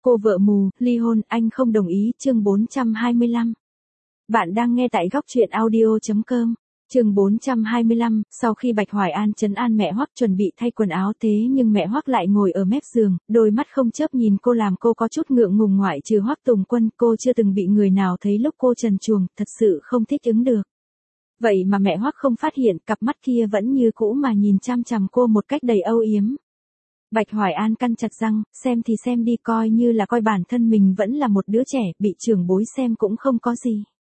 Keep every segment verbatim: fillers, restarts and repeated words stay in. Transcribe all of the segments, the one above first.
Cô vợ mù, ly hôn, anh không đồng ý, chương bốn trăm hai mươi lăm. Bạn đang nghe tại góc truyện audio.com. Chương bốn trăm hai mươi lăm, sau khi Bạch Hoài An trấn an mẹ Hoắc chuẩn bị thay quần áo thế nhưng mẹ Hoắc lại ngồi ở mép giường, đôi mắt không chớp nhìn cô làm cô có chút ngượng ngùng, ngoại trừ Hoắc Tùng Quân, cô chưa từng bị người nào thấy lúc cô trần truồng, thật sự không thích ứng được. Vậy mà mẹ Hoắc không phát hiện, cặp mắt kia vẫn như cũ mà nhìn chăm chằm cô một cách đầy âu yếm. Bạch Hoài An căn chặt răng, xem thì xem đi, coi như là coi bản thân mình vẫn là một đứa trẻ, bị trưởng bối xem cũng không có gì.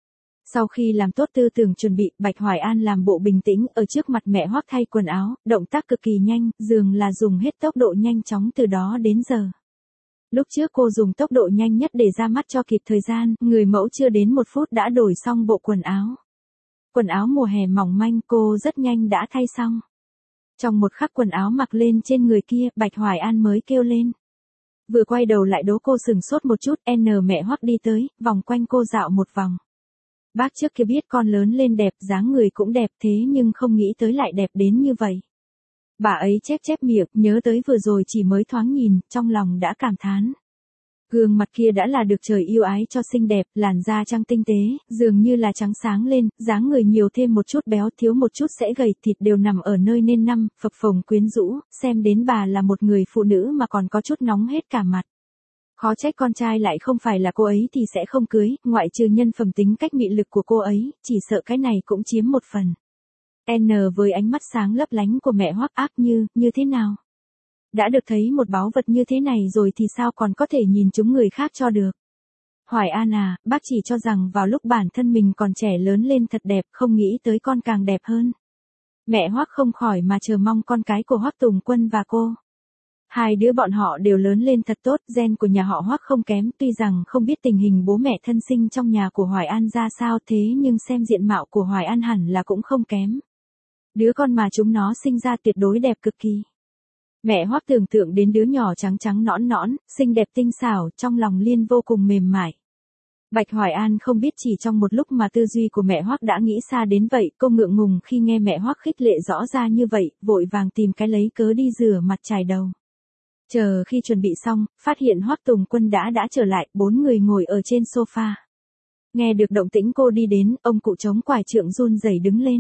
Sau khi làm tốt tư tưởng chuẩn bị, Bạch Hoài An làm bộ bình tĩnh ở trước mặt mẹ Hoắc thay quần áo, động tác cực kỳ nhanh, dường là dùng hết tốc độ nhanh chóng từ đó đến giờ. Lúc trước cô dùng tốc độ nhanh nhất để ra mắt cho kịp thời gian, người mẫu chưa đến một phút đã đổi xong bộ quần áo. Quần áo mùa hè mỏng manh cô rất nhanh đã thay xong. Trong một khắc quần áo mặc lên trên người kia, Bạch Hoài An mới kêu lên. Vừa quay đầu lại đố cô sừng sốt một chút, N mẹ Hoắc đi tới, vòng quanh cô dạo một vòng. Bác trước kia biết con lớn lên đẹp, dáng người cũng đẹp thế nhưng không nghĩ tới lại đẹp đến như vậy. Bà ấy chép chép miệng, nhớ tới vừa rồi chỉ mới thoáng nhìn, trong lòng đã cảm thán. Gương mặt kia đã là được trời yêu ái cho xinh đẹp, làn da trắng tinh tế, dường như là trắng sáng lên, dáng người nhiều thêm một chút béo, thiếu một chút sẽ gầy, thịt đều nằm ở nơi nên năm, phập phồng quyến rũ, xem đến bà là một người phụ nữ mà còn có chút nóng hết cả mặt. Khó trách con trai lại không phải là cô ấy thì sẽ không cưới, ngoại trừ nhân phẩm tính cách mị lực của cô ấy, chỉ sợ cái này cũng chiếm một phần. N với ánh mắt sáng lấp lánh của mẹ Hoắc áp như, như thế nào? Đã được thấy một báu vật như thế này rồi thì sao còn có thể nhìn chúng người khác cho được. Hoài An à, bác chỉ cho rằng vào lúc bản thân mình còn trẻ lớn lên thật đẹp, không nghĩ tới con càng đẹp hơn. Mẹ Hoắc không khỏi mà chờ mong con cái của Hoắc Tùng Quân và cô. Hai đứa bọn họ đều lớn lên thật tốt, gen của nhà họ Hoắc không kém, tuy rằng không biết tình hình bố mẹ thân sinh trong nhà của Hoài An ra sao thế nhưng xem diện mạo của Hoài An hẳn là cũng không kém. Đứa con mà chúng nó sinh ra tuyệt đối đẹp cực kỳ. Mẹ Hoắc tưởng tượng đến đứa nhỏ trắng trắng nõn nõn, xinh đẹp tinh xảo, trong lòng liên vô cùng mềm mại. Bạch Hoài An không biết chỉ trong một lúc mà tư duy của mẹ Hoắc đã nghĩ xa đến vậy, cô ngượng ngùng khi nghe mẹ Hoắc khích lệ rõ ra như vậy, vội vàng tìm cái lấy cớ đi rửa mặt chải đầu. Chờ khi chuẩn bị xong, phát hiện Hoắc Tùng Quân đã đã trở lại, bốn người ngồi ở trên sofa. Nghe được động tĩnh cô đi đến, ông cụ chống quải trượng run rẩy đứng lên.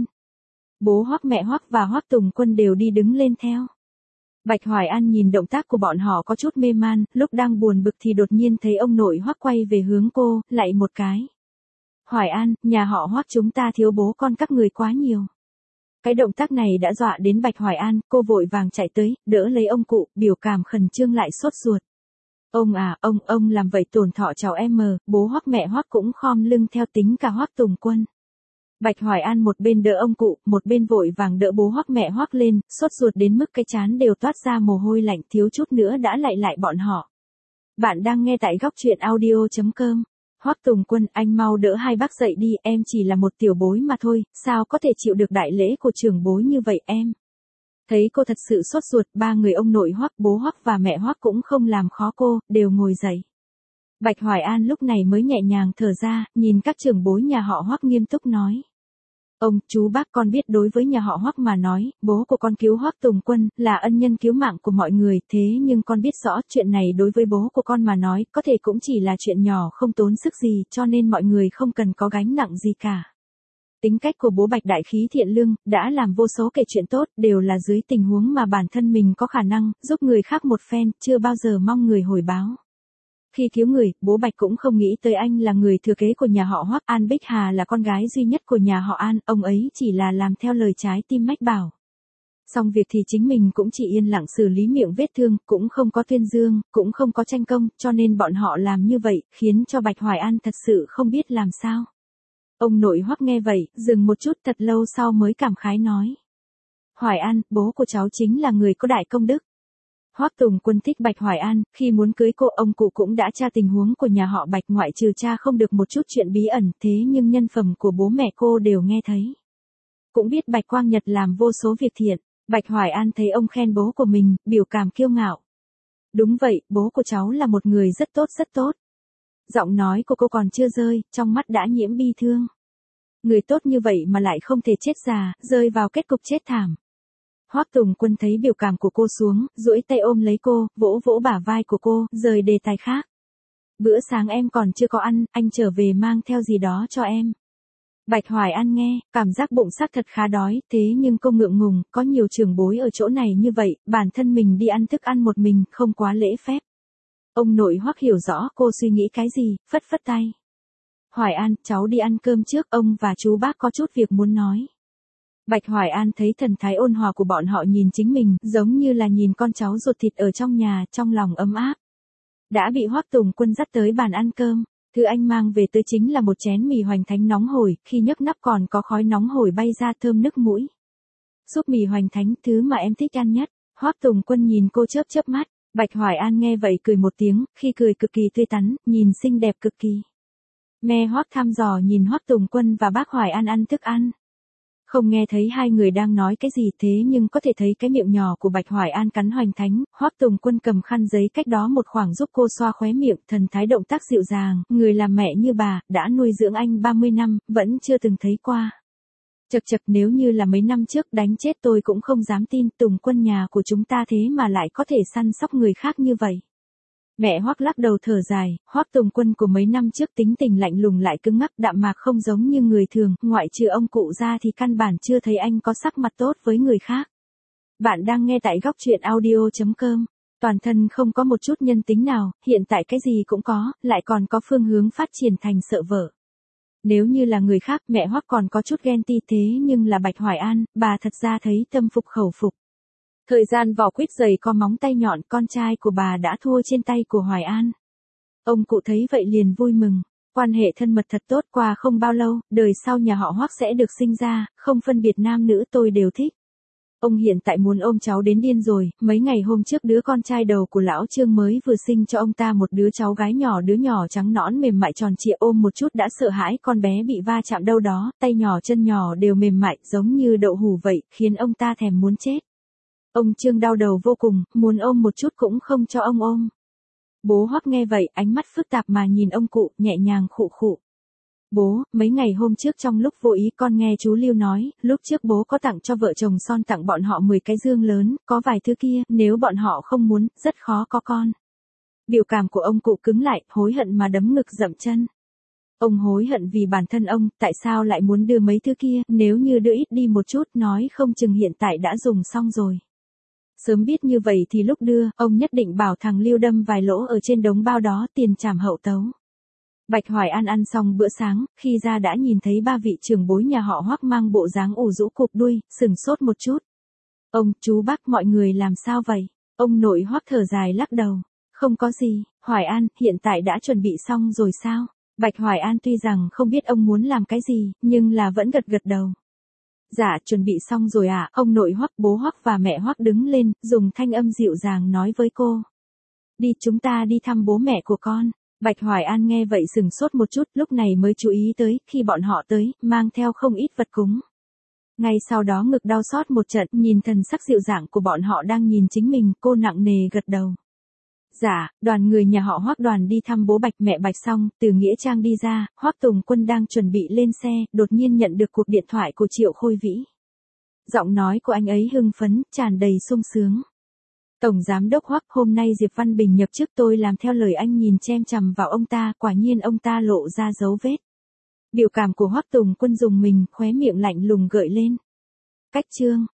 Bố Hoắc, mẹ Hoắc và Hoắc Tùng Quân đều đi đứng lên theo. Bạch Hoài An nhìn động tác của bọn họ có chút mê man, lúc đang buồn bực thì đột nhiên thấy ông nội Hoắc quay về hướng cô, lạy một cái. Hoài An, nhà họ Hoắc chúng ta thiếu bố con các người quá nhiều. Cái động tác này đã dọa đến Bạch Hoài An, cô vội vàng chạy tới, đỡ lấy ông cụ, biểu cảm khẩn trương lại sốt ruột. Ông à, ông, ông làm vậy tổn thọ cháu em, bố Hoắc mẹ Hoắc cũng khom lưng theo, tính cả Hoắc Tùng Quân. Bạch Hoài An một bên đỡ ông cụ, một bên vội vàng đỡ bố Hoắc mẹ Hoắc lên, sốt ruột đến mức cái trán đều toát ra mồ hôi lạnh, thiếu chút nữa đã lạy lại bọn họ. Bạn đang nghe tại góc truyện audio.com. Hoắc Tùng Quân, anh mau đỡ hai bác dậy đi, em chỉ là một tiểu bối mà thôi, sao có thể chịu được đại lễ của trưởng bối như vậy em. Thấy cô thật sự sốt ruột, ba người ông nội Hoắc, bố Hoắc và mẹ Hoắc cũng không làm khó cô, đều ngồi dậy. Bạch Hoài An lúc này mới nhẹ nhàng thở ra, nhìn các trưởng bối nhà họ Hoắc nghiêm túc nói. Ông, chú bác, con biết đối với nhà họ Hoắc mà nói, bố của con cứu Hoắc Tùng Quân, là ân nhân cứu mạng của mọi người, thế nhưng con biết rõ chuyện này đối với bố của con mà nói, có thể cũng chỉ là chuyện nhỏ không tốn sức gì, cho nên mọi người không cần có gánh nặng gì cả. Tính cách của bố Bạch đại khí thiện lương, đã làm vô số kể chuyện tốt, đều là dưới tình huống mà bản thân mình có khả năng, giúp người khác một phen, chưa bao giờ mong người hồi báo. Khi cứu người, bố Bạch cũng không nghĩ tới anh là người thừa kế của nhà họ Hoắc, An Bích Hà là con gái duy nhất của nhà họ An, ông ấy chỉ là làm theo lời trái tim mách bảo. Xong việc thì chính mình cũng chỉ yên lặng xử lý miệng vết thương, cũng không có tuyên dương, cũng không có tranh công, cho nên bọn họ làm như vậy, khiến cho Bạch Hoài An thật sự không biết làm sao. Ông nội Hoắc nghe vậy, dừng một chút thật lâu sau mới cảm khái nói. Hoài An, bố của cháu chính là người có đại công đức. Hoắc Tùng Quân thích Bạch Hoài An, khi muốn cưới cô ông cụ cũng đã tra tình huống của nhà họ Bạch, ngoại trừ cha không được một chút chuyện bí ẩn, thế nhưng nhân phẩm của bố mẹ cô đều nghe thấy. Cũng biết Bạch Quang Nhật làm vô số việc thiện, Bạch Hoài An thấy ông khen bố của mình, biểu cảm kiêu ngạo. Đúng vậy, bố của cháu là một người rất tốt rất tốt. Giọng nói của cô còn chưa rơi, trong mắt đã nhiễm bi thương. Người tốt như vậy mà lại không thể chết già, rơi vào kết cục chết thảm. Hoắc Tùng Quân thấy biểu cảm của cô xuống, duỗi tay ôm lấy cô, vỗ vỗ bả vai của cô, rời đề tài khác. Bữa sáng em còn chưa có ăn, anh trở về mang theo gì đó cho em. Bạch Hoài An nghe, cảm giác bụng xác thật khá đói, thế nhưng cô ngượng ngùng, có nhiều trưởng bối ở chỗ này như vậy, bản thân mình đi ăn thức ăn một mình, không quá lễ phép. Ông nội Hoắc hiểu rõ cô suy nghĩ cái gì, phất phất tay. Hoài An, cháu đi ăn cơm trước, ông và chú bác có chút việc muốn nói. Bạch Hoài An thấy thần thái ôn hòa của bọn họ nhìn chính mình, giống như là nhìn con cháu ruột thịt ở trong nhà, trong lòng ấm áp. Đã bị Hoắc Tùng Quân dắt tới bàn ăn cơm, thứ anh mang về tới chính là một chén mì hoành thánh nóng hổi, khi nhấc nắp còn có khói nóng hổi bay ra thơm nức mũi. Súp mì hoành thánh, thứ mà em thích ăn nhất. Hoắc Tùng Quân nhìn cô chớp chớp mắt, Bạch Hoài An nghe vậy cười một tiếng, khi cười cực kỳ tươi tắn, nhìn xinh đẹp cực kỳ. Mẹ Hoắc thăm dò nhìn Hoắc Tùng Quân và bác Hoài An ăn thức ăn. Không nghe thấy hai người đang nói cái gì thế nhưng có thể thấy cái miệng nhỏ của Bạch Hoài An cắn hoành thánh, Hoắc Tùng Quân cầm khăn giấy cách đó một khoảng giúp cô xoa khóe miệng, thần thái động tác dịu dàng, người làm mẹ như bà, đã nuôi dưỡng anh ba mươi năm, vẫn chưa từng thấy qua. Chật chật, nếu như là mấy năm trước đánh chết tôi cũng không dám tin Tùng Quân nhà của chúng ta thế mà lại có thể săn sóc người khác như vậy. Mẹ Hoắc lắc đầu thở dài, Hoắc Tùng Quân của mấy năm trước tính tình lạnh lùng lại cứng ngắc đạm mạc không giống như người thường, ngoại trừ ông cụ ra thì căn bản chưa thấy anh có sắc mặt tốt với người khác. Bạn đang nghe tại góc truyện audio chấm com. Toàn thân không có một chút nhân tính nào, hiện tại cái gì cũng có, lại còn có phương hướng phát triển thành sợ vợ. Nếu như là người khác, mẹ Hoắc còn có chút ghen ti thế nhưng là Bạch Hoài An, bà thật ra thấy tâm phục khẩu phục. Thời gian vỏ quýt dày có móng tay nhọn, con trai của bà đã thua trên tay của Hoài An. Ông cụ thấy vậy liền vui mừng, quan hệ thân mật thật tốt, qua không bao lâu, đời sau nhà họ Hoắc sẽ được sinh ra, không phân biệt nam nữ tôi đều thích. Ông hiện tại muốn ôm cháu đến điên rồi, mấy ngày hôm trước đứa con trai đầu của lão Trương mới vừa sinh cho ông ta một đứa cháu gái nhỏ, đứa nhỏ trắng nõn mềm mại tròn trịa, ôm một chút đã sợ hãi, con bé bị va chạm đâu đó, tay nhỏ chân nhỏ đều mềm mại giống như đậu hũ vậy, khiến ông ta thèm muốn chết. Ông Trương đau đầu vô cùng, muốn ôm một chút cũng không cho ông ôm. Bố Hoắc nghe vậy, ánh mắt phức tạp mà nhìn ông cụ, nhẹ nhàng khụ khụ. Bố, mấy ngày hôm trước trong lúc vô ý con nghe chú Lưu nói, lúc trước bố có tặng cho vợ chồng Son tặng bọn họ mười cái dương lớn, có vài thứ kia, nếu bọn họ không muốn, rất khó có con. Biểu cảm của ông cụ cứng lại, hối hận mà đấm ngực dậm chân. Ông hối hận vì bản thân ông, tại sao lại muốn đưa mấy thứ kia, nếu như đưa ít đi một chút, nói không chừng hiện tại đã dùng xong rồi. Sớm biết như vậy thì lúc đưa, ông nhất định bảo thằng Lưu đâm vài lỗ ở trên đống bao đó, tiền trảm hậu tấu. Bạch Hoài An ăn xong bữa sáng, khi ra đã nhìn thấy ba vị trưởng bối nhà họ Hoắc mang bộ dáng ủ rũ cụp đuôi, sừng sốt một chút. Ông, chú bác, mọi người làm sao vậy? Ông nội Hoắc thở dài lắc đầu. Không có gì, Hoài An, hiện tại đã chuẩn bị xong rồi sao? Bạch Hoài An tuy rằng không biết ông muốn làm cái gì, nhưng là vẫn gật gật đầu. Dạ, chuẩn bị xong rồi à, ông nội Hoắc, bố Hoắc và mẹ Hoắc đứng lên, dùng thanh âm dịu dàng nói với cô. Đi, chúng ta đi thăm bố mẹ của con. Bạch Hoài An nghe vậy sừng sốt một chút, lúc này mới chú ý tới, khi bọn họ tới, mang theo không ít vật cúng. Ngay sau đó ngực đau xót một trận, nhìn thần sắc dịu dàng của bọn họ đang nhìn chính mình, cô nặng nề gật đầu. Dạ, đoàn người nhà họ Hoắc đoàn đi thăm bố Bạch mẹ Bạch xong, từ nghĩa trang đi ra, Hoắc Tùng Quân đang chuẩn bị lên xe, đột nhiên nhận được cuộc điện thoại của Triệu Khôi Vĩ. Giọng nói của anh ấy hưng phấn, tràn đầy sung sướng. Tổng giám đốc Hoắc, hôm nay Diệp Văn Bình nhập chức, tôi làm theo lời anh, nhìn chem chằm vào ông ta, quả nhiên ông ta lộ ra dấu vết. Biểu cảm của Hoắc Tùng Quân dùng mình, khóe miệng lạnh lùng gợi lên. Cách chương